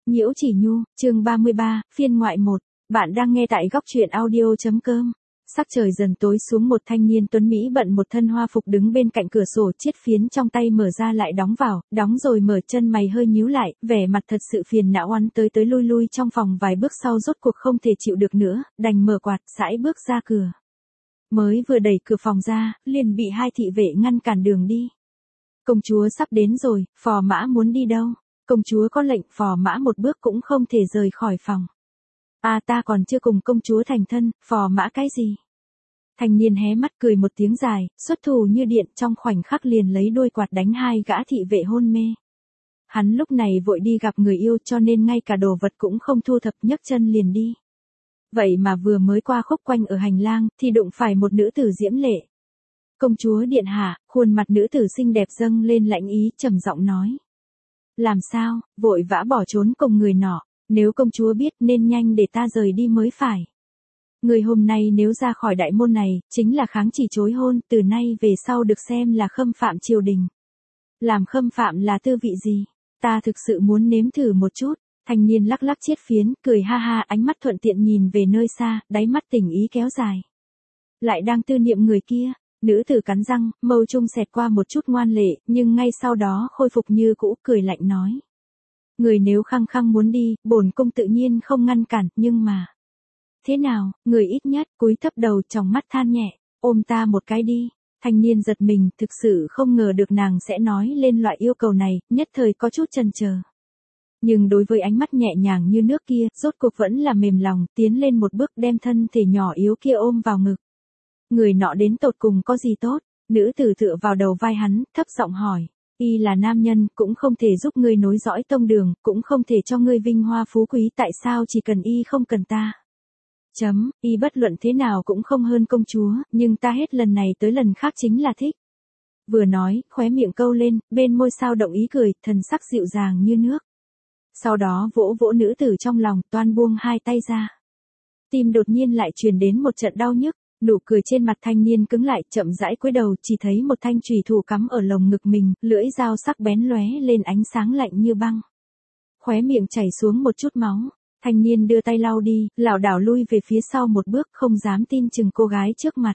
Nhiễu Chỉ Nhu, chương 33, phiên ngoại 1. Bạn đang nghe tại góc truyện audio.com. Sắc trời dần tối xuống, một thanh niên tuấn Mỹ bận một thân hoa phục đứng bên cạnh cửa sổ, chiếc phiến trong tay mở ra lại đóng vào, đóng rồi mở, chân mày hơi nhíu lại, vẻ mặt thật sự phiền não, oán tới lui lui trong phòng vài bước sau rốt cuộc không thể chịu được nữa, đành mở quạt, sải bước ra cửa. Mới vừa đẩy cửa phòng ra, liền bị hai thị vệ ngăn cản đường đi. Công chúa sắp đến rồi, phò mã muốn đi đâu? Công chúa có lệnh, phò mã một bước cũng không thể rời khỏi phòng. Ta còn chưa cùng công chúa thành thân, phò mã cái gì? Thanh niên hé mắt cười một tiếng dài, xuất thủ như điện, trong khoảnh khắc liền lấy đuôi quạt đánh hai gã thị vệ hôn mê. Hắn lúc này vội đi gặp người yêu, cho nên ngay cả đồ vật cũng không thu thập, nhấc chân liền đi. Vậy mà vừa mới qua khúc quanh ở hành lang, thì đụng phải một nữ tử diễm lệ. Công chúa điện hạ, khuôn mặt nữ tử xinh đẹp dâng lên lãnh ý, trầm giọng nói. Làm sao, vội vã bỏ trốn cùng người nọ, nếu công chúa biết nên nhanh để ta rời đi mới phải. Người hôm nay nếu ra khỏi đại môn này, chính là kháng chỉ chối hôn, từ nay về sau được xem là khâm phạm triều đình. Làm khâm phạm là tư vị gì? Ta thực sự muốn nếm thử một chút. Thanh niên lắc lắc chiếc phiến, cười ha ha, ánh mắt thuận tiện nhìn về nơi xa, đáy mắt tình ý kéo dài. Lại đang tư niệm người kia. Nữ tử cắn răng, mâu trung xẹt qua một chút ngoan lệ, nhưng ngay sau đó khôi phục như cũ, cười lạnh nói. Người nếu khăng khăng muốn đi, bổn cung tự nhiên không ngăn cản, nhưng mà. Thế nào, người ít nhất, cúi thấp đầu, tròng mắt than nhẹ, ôm ta một cái đi. Thanh niên giật mình, thực sự không ngờ được nàng sẽ nói lên loại yêu cầu này, nhất thời có chút chần chờ. Nhưng đối với ánh mắt nhẹ nhàng như nước kia, rốt cuộc vẫn là mềm lòng, tiến lên một bước đem thân thể nhỏ yếu kia ôm vào ngực. Người nọ đến tột cùng có gì tốt? Nữ tử tựa vào đầu vai hắn, thấp giọng hỏi. Y là nam nhân, cũng không thể giúp ngươi nối dõi tông đường, cũng không thể cho ngươi vinh hoa phú quý, tại sao chỉ cần y không cần ta? Y bất luận thế nào cũng không hơn công chúa, nhưng ta hết lần này tới lần khác chính là thích. Vừa nói, khóe miệng câu lên, bên môi sao động ý cười, thần sắc dịu dàng như nước. Sau đó vỗ vỗ nữ tử trong lòng, toan buông hai tay ra. Tim đột nhiên lại truyền đến một trận đau nhức. Nụ cười trên mặt thanh niên cứng lại, chậm rãi cúi đầu, chỉ thấy một thanh chùy thủ cắm ở lồng ngực mình, lưỡi dao sắc bén lóe lên ánh sáng lạnh như băng. Khóe miệng chảy xuống một chút máu, thanh niên đưa tay lau đi, lảo đảo lui về phía sau một bước, không dám tin chừng cô gái trước mặt.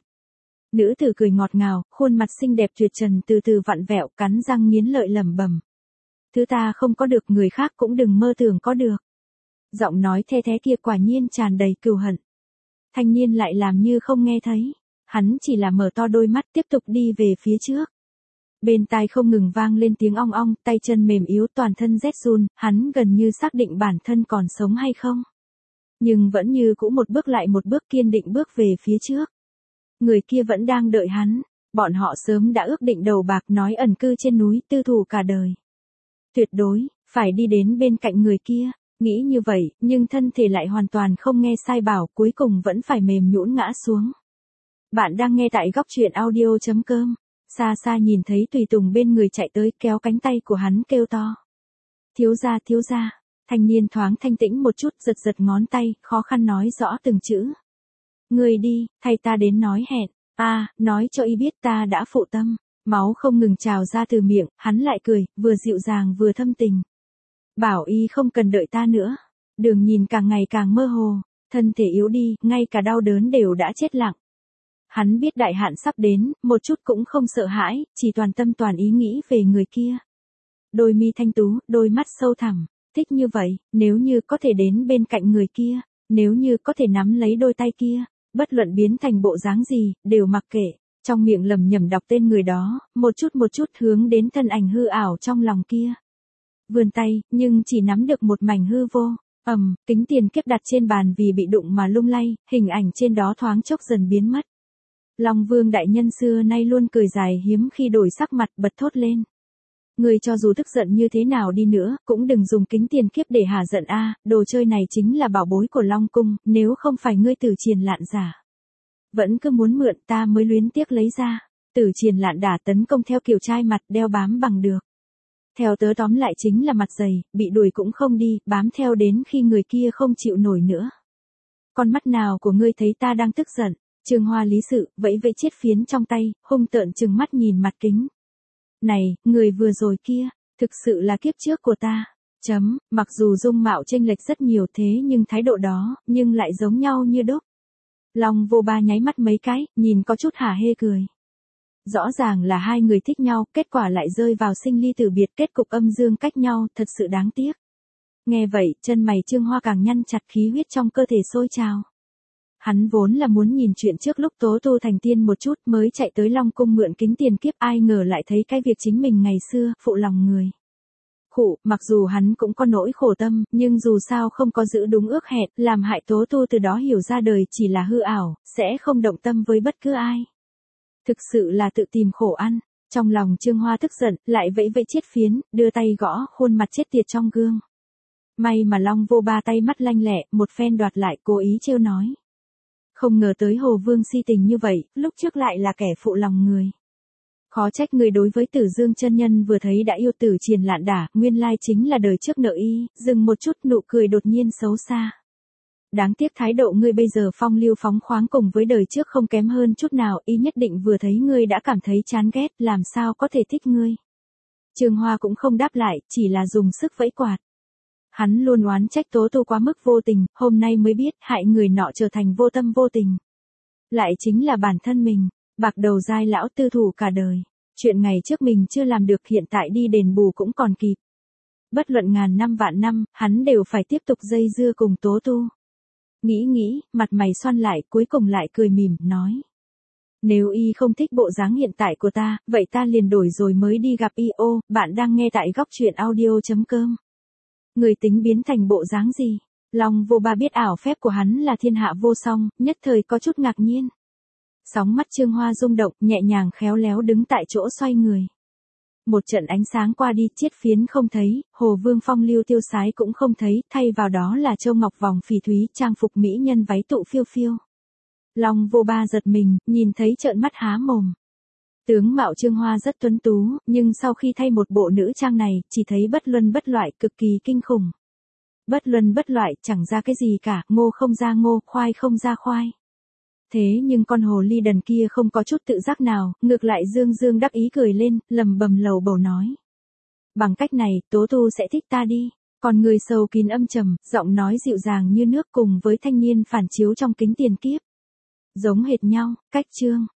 Nữ tử cười ngọt ngào, khuôn mặt xinh đẹp tuyệt trần từ từ vặn vẹo, cắn răng nghiến lợi lẩm bẩm. Thứ ta không có được, người khác cũng đừng mơ tưởng có được. Giọng nói the thé kia quả nhiên tràn đầy cừu hận. Thanh niên lại làm như không nghe thấy. Hắn chỉ là mở to đôi mắt tiếp tục đi về phía trước. Bên tai không ngừng vang lên tiếng ong ong, tay chân mềm yếu, toàn thân rét run, hắn gần như xác định bản thân còn sống hay không. Nhưng vẫn như cũ một bước lại một bước kiên định bước về phía trước. Người kia vẫn đang đợi hắn, bọn họ sớm đã ước định đầu bạc, nói ẩn cư trên núi, tư thủ cả đời. Tuyệt đối, phải đi đến bên cạnh người kia. Nghĩ như vậy, nhưng thân thể lại hoàn toàn không nghe sai bảo, cuối cùng vẫn phải mềm nhũn ngã xuống. Bạn đang nghe tại góc truyện audio.com. Xa xa nhìn thấy tùy tùng bên người chạy tới, kéo cánh tay của hắn kêu to. Thiếu gia, thiếu gia. Thanh niên thoáng thanh tĩnh một chút, giật giật ngón tay, khó khăn nói rõ từng chữ. Người đi, thay ta đến nói hẹn. Nói cho y biết ta đã phụ tâm. Máu không ngừng trào ra từ miệng, hắn lại cười, vừa dịu dàng vừa thâm tình. Bảo y không cần đợi ta nữa. Đường nhìn càng ngày càng mơ hồ, thân thể yếu đi, ngay cả đau đớn đều đã chết lặng. Hắn biết đại hạn sắp đến, một chút cũng không sợ hãi, chỉ toàn tâm toàn ý nghĩ về người kia. Đôi mi thanh tú, đôi mắt sâu thẳm, thích như vậy, nếu như có thể đến bên cạnh người kia, nếu như có thể nắm lấy đôi tay kia, bất luận biến thành bộ dáng gì, đều mặc kệ. Trong miệng lẩm nhẩm đọc tên người đó, một chút hướng đến thân ảnh hư ảo trong lòng kia. Vươn tay, nhưng chỉ nắm được một mảnh hư vô. Kính tiền kiếp đặt trên bàn vì bị đụng mà lung lay, hình ảnh trên đó thoáng chốc dần biến mất. Long Vương đại nhân xưa nay luôn cười dài hiếm khi đổi sắc mặt, bật thốt lên. Người cho dù tức giận như thế nào đi nữa, cũng đừng dùng kính tiền kiếp để hả giận đồ chơi này chính là bảo bối của Long Cung, nếu không phải ngươi Tử Triền Lạn giả. Vẫn cứ muốn mượn, ta mới luyến tiếc lấy ra. Tử Triền Lạn đã tấn công theo kiểu trai mặt, đeo bám bằng được. Theo tớ tóm lại chính là mặt dày, bị đuổi cũng không đi, bám theo đến khi người kia không chịu nổi nữa. Con mắt nào của ngươi thấy ta đang tức giận? Trương Hoa lý sự, vẫy vẫy chiếc phiến trong tay, hung tợn trừng mắt nhìn mặt kính. Này, người vừa rồi kia, thực sự là kiếp trước của ta. Mặc dù dung mạo chênh lệch rất nhiều thế nhưng thái độ đó, nhưng lại giống nhau như đúc. Long Vô Ba nháy mắt mấy cái, nhìn có chút hả hê cười. Rõ ràng là hai người thích nhau, kết quả lại rơi vào sinh ly tử biệt, kết cục âm dương cách nhau, thật sự đáng tiếc. Nghe vậy, chân mày Trương Hoa càng nhăn chặt, khí huyết trong cơ thể sôi trào. Hắn vốn là muốn nhìn chuyện trước lúc Tố Tu thành tiên một chút mới chạy tới Long Cung mượn kính tiền kiếp, ai ngờ lại thấy cái việc chính mình ngày xưa, phụ lòng người. Mặc dù hắn cũng có nỗi khổ tâm, nhưng dù sao không có giữ đúng ước hẹn, làm hại Tố Tu từ đó hiểu ra đời chỉ là hư ảo, sẽ không động tâm với bất cứ ai. Thực sự là tự tìm khổ ăn. Trong lòng Trương Hoa tức giận, lại vẫy vẫy chiết phiến, đưa tay gõ khuôn mặt chết tiệt trong gương. May mà Long Vô Ba tay mắt lanh lẹ, một phen đoạt lại, cố ý trêu nói. Không ngờ tới Hồ Vương si tình như vậy, lúc trước lại là kẻ phụ lòng người. Khó trách người đối với Tử Dương chân nhân vừa thấy đã yêu Tử Triền Lạn Đả, nguyên lai chính là đời trước nợ y, dừng một chút, nụ cười đột nhiên xấu xa. Đáng tiếc thái độ ngươi bây giờ phong lưu phóng khoáng cùng với đời trước không kém hơn chút nào, y nhất định vừa thấy ngươi đã cảm thấy chán ghét, làm sao có thể thích ngươi. Trương Hoa cũng không đáp lại, chỉ là dùng sức vẫy quạt. Hắn luôn oán trách Tố Tu quá mức vô tình, hôm nay mới biết hại người nọ trở thành vô tâm vô tình. Lại chính là bản thân mình, bạc đầu dai lão tư thủ cả đời. Chuyện ngày trước mình chưa làm được hiện tại đi đền bù cũng còn kịp. Bất luận ngàn năm vạn năm, hắn đều phải tiếp tục dây dưa cùng Tố Tu. Nghĩ, mặt mày xoăn lại, cuối cùng lại cười mỉm, nói. Nếu y không thích bộ dáng hiện tại của ta, vậy ta liền đổi rồi mới đi gặp y. Ô, bạn đang nghe tại góc truyện audio.com. Người tính biến thành bộ dáng gì? Long Vô Ba biết ảo phép của hắn là thiên hạ vô song, nhất thời có chút ngạc nhiên. Sóng mắt Trương Hoa rung động, nhẹ nhàng khéo léo đứng tại chỗ xoay người. Một trận ánh sáng qua đi, chiết phiến không thấy, Hồ Vương phong lưu tiêu sái cũng không thấy, thay vào đó là châu ngọc vòng phỉ thúy, trang phục mỹ nhân váy tụ phiêu phiêu. Long Vô Ba giật mình, nhìn thấy trợn mắt há mồm. Tướng mạo Trương Hoa rất tuấn tú, nhưng sau khi thay một bộ nữ trang này, chỉ thấy bất luân bất loại, cực kỳ kinh khủng. Bất luân bất loại, chẳng ra cái gì cả, ngô không ra ngô, khoai không ra khoai. Thế nhưng con hồ ly đần kia không có chút tự giác nào, ngược lại dương đắc ý cười lên, lầm bầm lầu bầu nói. Bằng cách này, Tố Tu sẽ thích ta đi. Còn người sầu kín âm trầm, giọng nói dịu dàng như nước cùng với thanh niên phản chiếu trong kính tiền kiếp. Giống hệt nhau, cách chương.